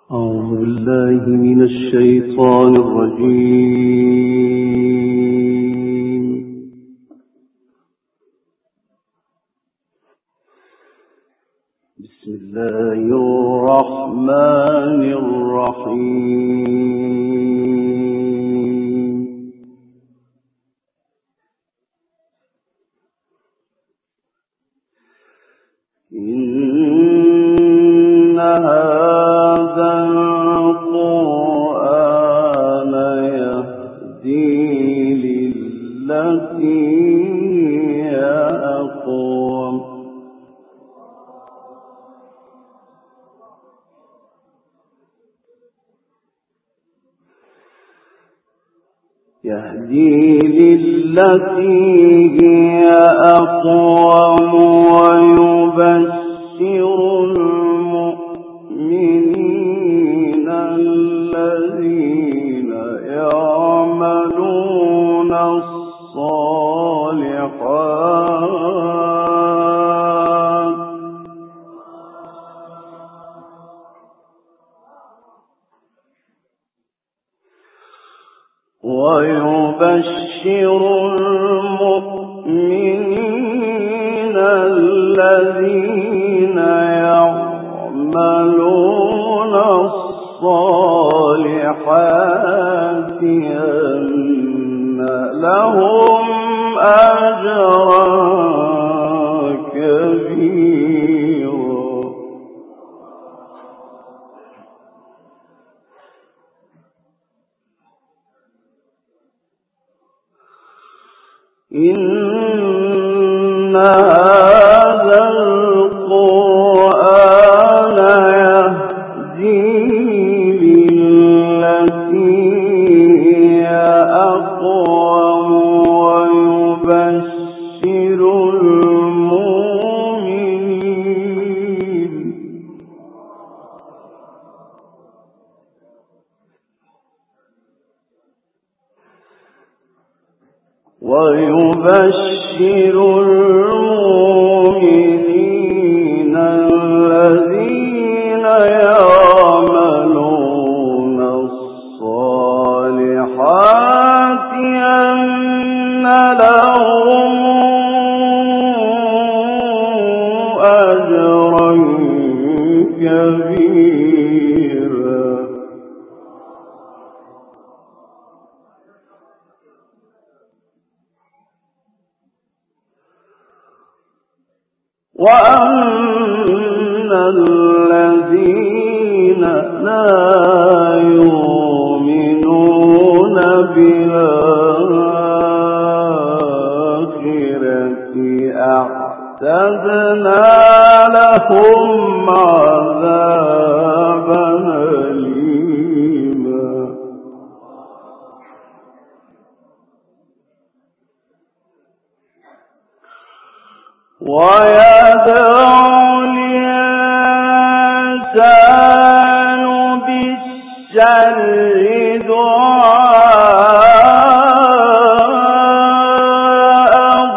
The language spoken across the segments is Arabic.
أعوذ بالله من الشيطان الرجيم. بسم الله الرحمن الرحيم. إن هذا القرآن يهدي للتي هي أقوم. يهدي للتي هي أقوم ويبشر المؤمنين الذين يعملون الصالحات الذين يعملون الصالحات أن لهم أجرا كبيرا. إن هذا القرآن يهدي للتي هي أقوم ويبشر المؤمنين الذين يعملون الصالحات أن لهم أجرا كبيرا. وأن الذين لا يؤمنون بالآخرة أعتدنا لهم عذابا أليما. ويدعو الإنسان بالشر دعاءه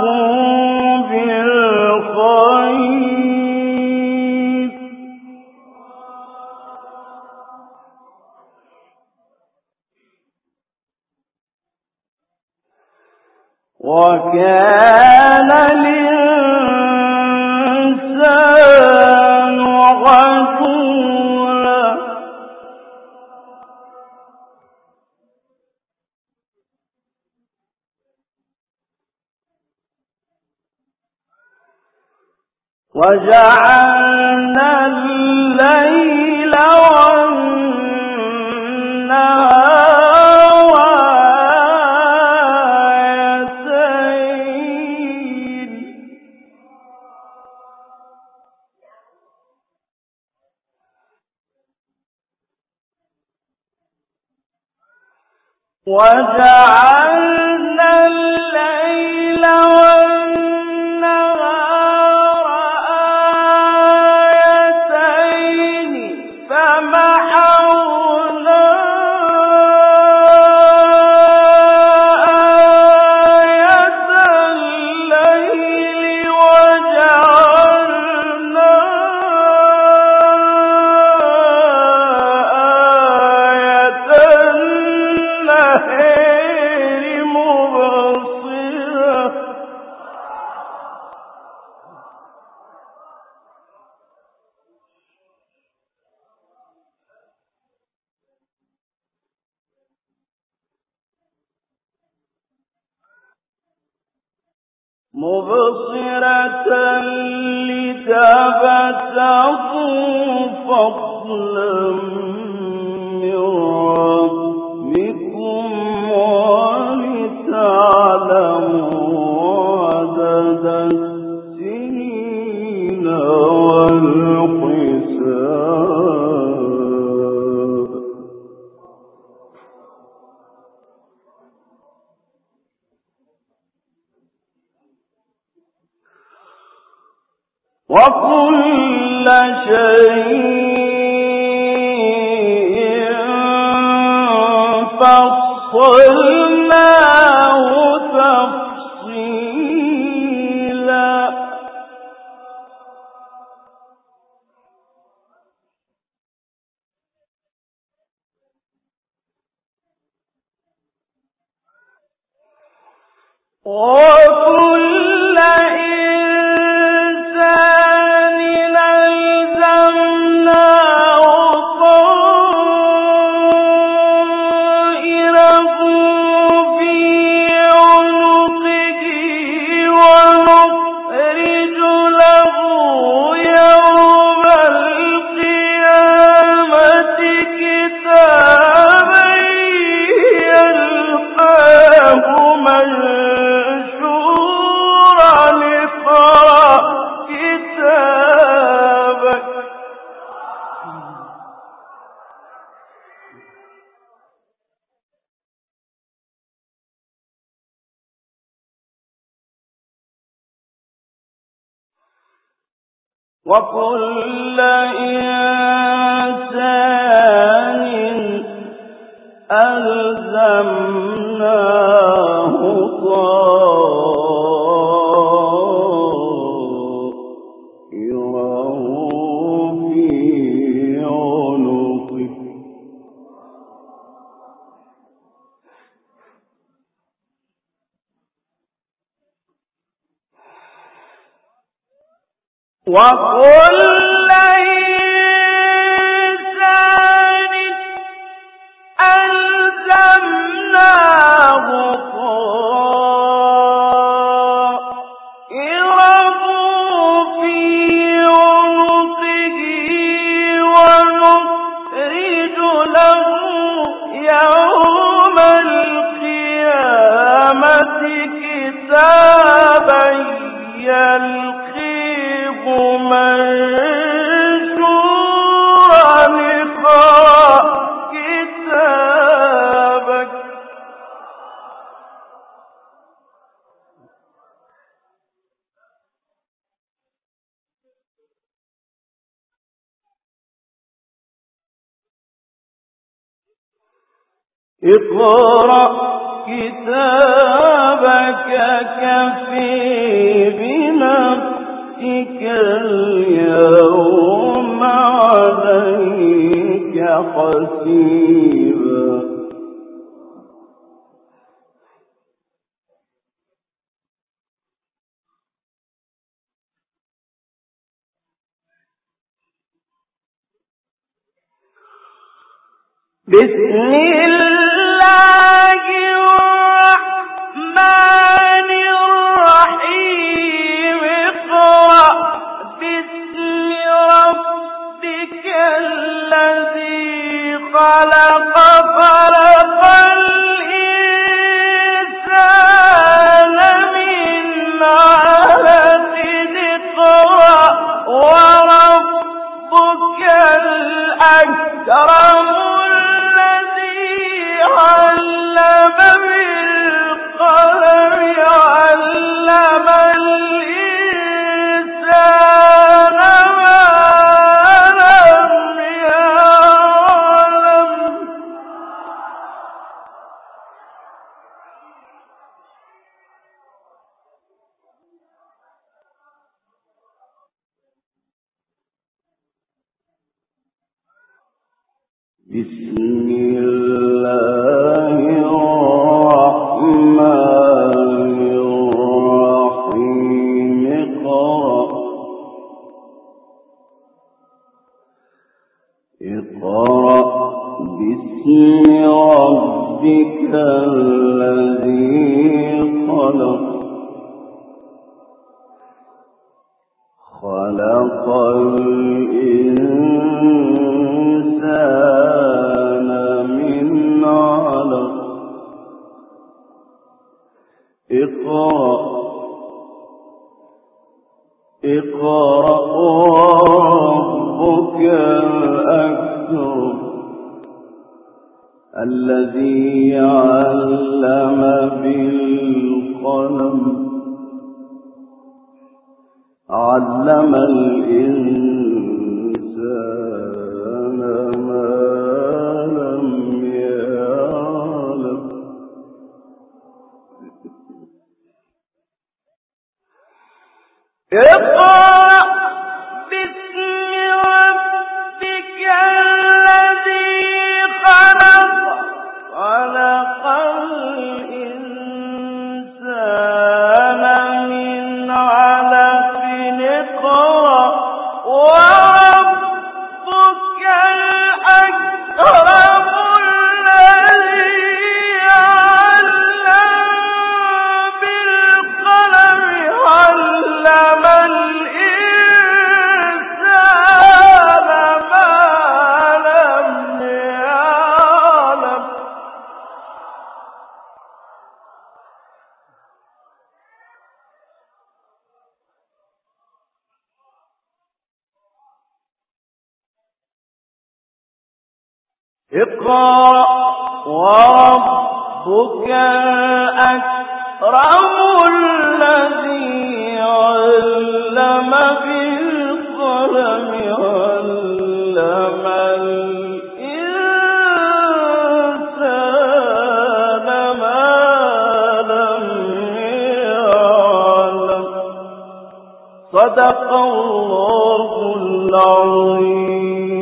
بالخير وكان الإنسان عجولا. وجعلنا الليل والنهار آيتين وجعلنا الليل والنهار آيتين فمحونا آية الليل وجعلنا مبصرة لتبتغوا فضلا من ربكم ولتعلموا عدد السنين والحساب. وكل شيء فصلناه تفصيلا. وكل إنسان ألزمناه طائره في عنقه ونخرج له يوم القيامة كتابا يلقاه منشورا اقرأ كتابك. وكل إنسان ألزمناه طائره في عنقه وكل إنسان ألزمناه طائره في عنقه ونخرج له يوم القيامة كتابا يلقيه منشورا اقرأ كتابك. اقرأ كتابك كفي بنفسك اليوم عليك حسيبا. بسم الله الرحمن الرحيم. اقرأ باسم ربك الذي خلق خلق الإنسان من علق. اقرأ وربك الأكرم علم بالقلم علم الإنسان ما لم يعلم. بسم الله الرحمن الرحيم. اقرأ باسم ربك الذي خلق الإنسان من علق اقرأ وربك الأكرم الذي علم بالقلم علم الإنسان ما لم يعلم اقرأ باسم ربك الذي خلق خلق الإنسان من علق اقرأ وربك الأكرم الذي علم بالقلم علم الإنسان ما لم يعلم اقرأ وربك الأكرم الذي علم بالقلم علم الإنسان ما لم يعلم صدق الله العظيم.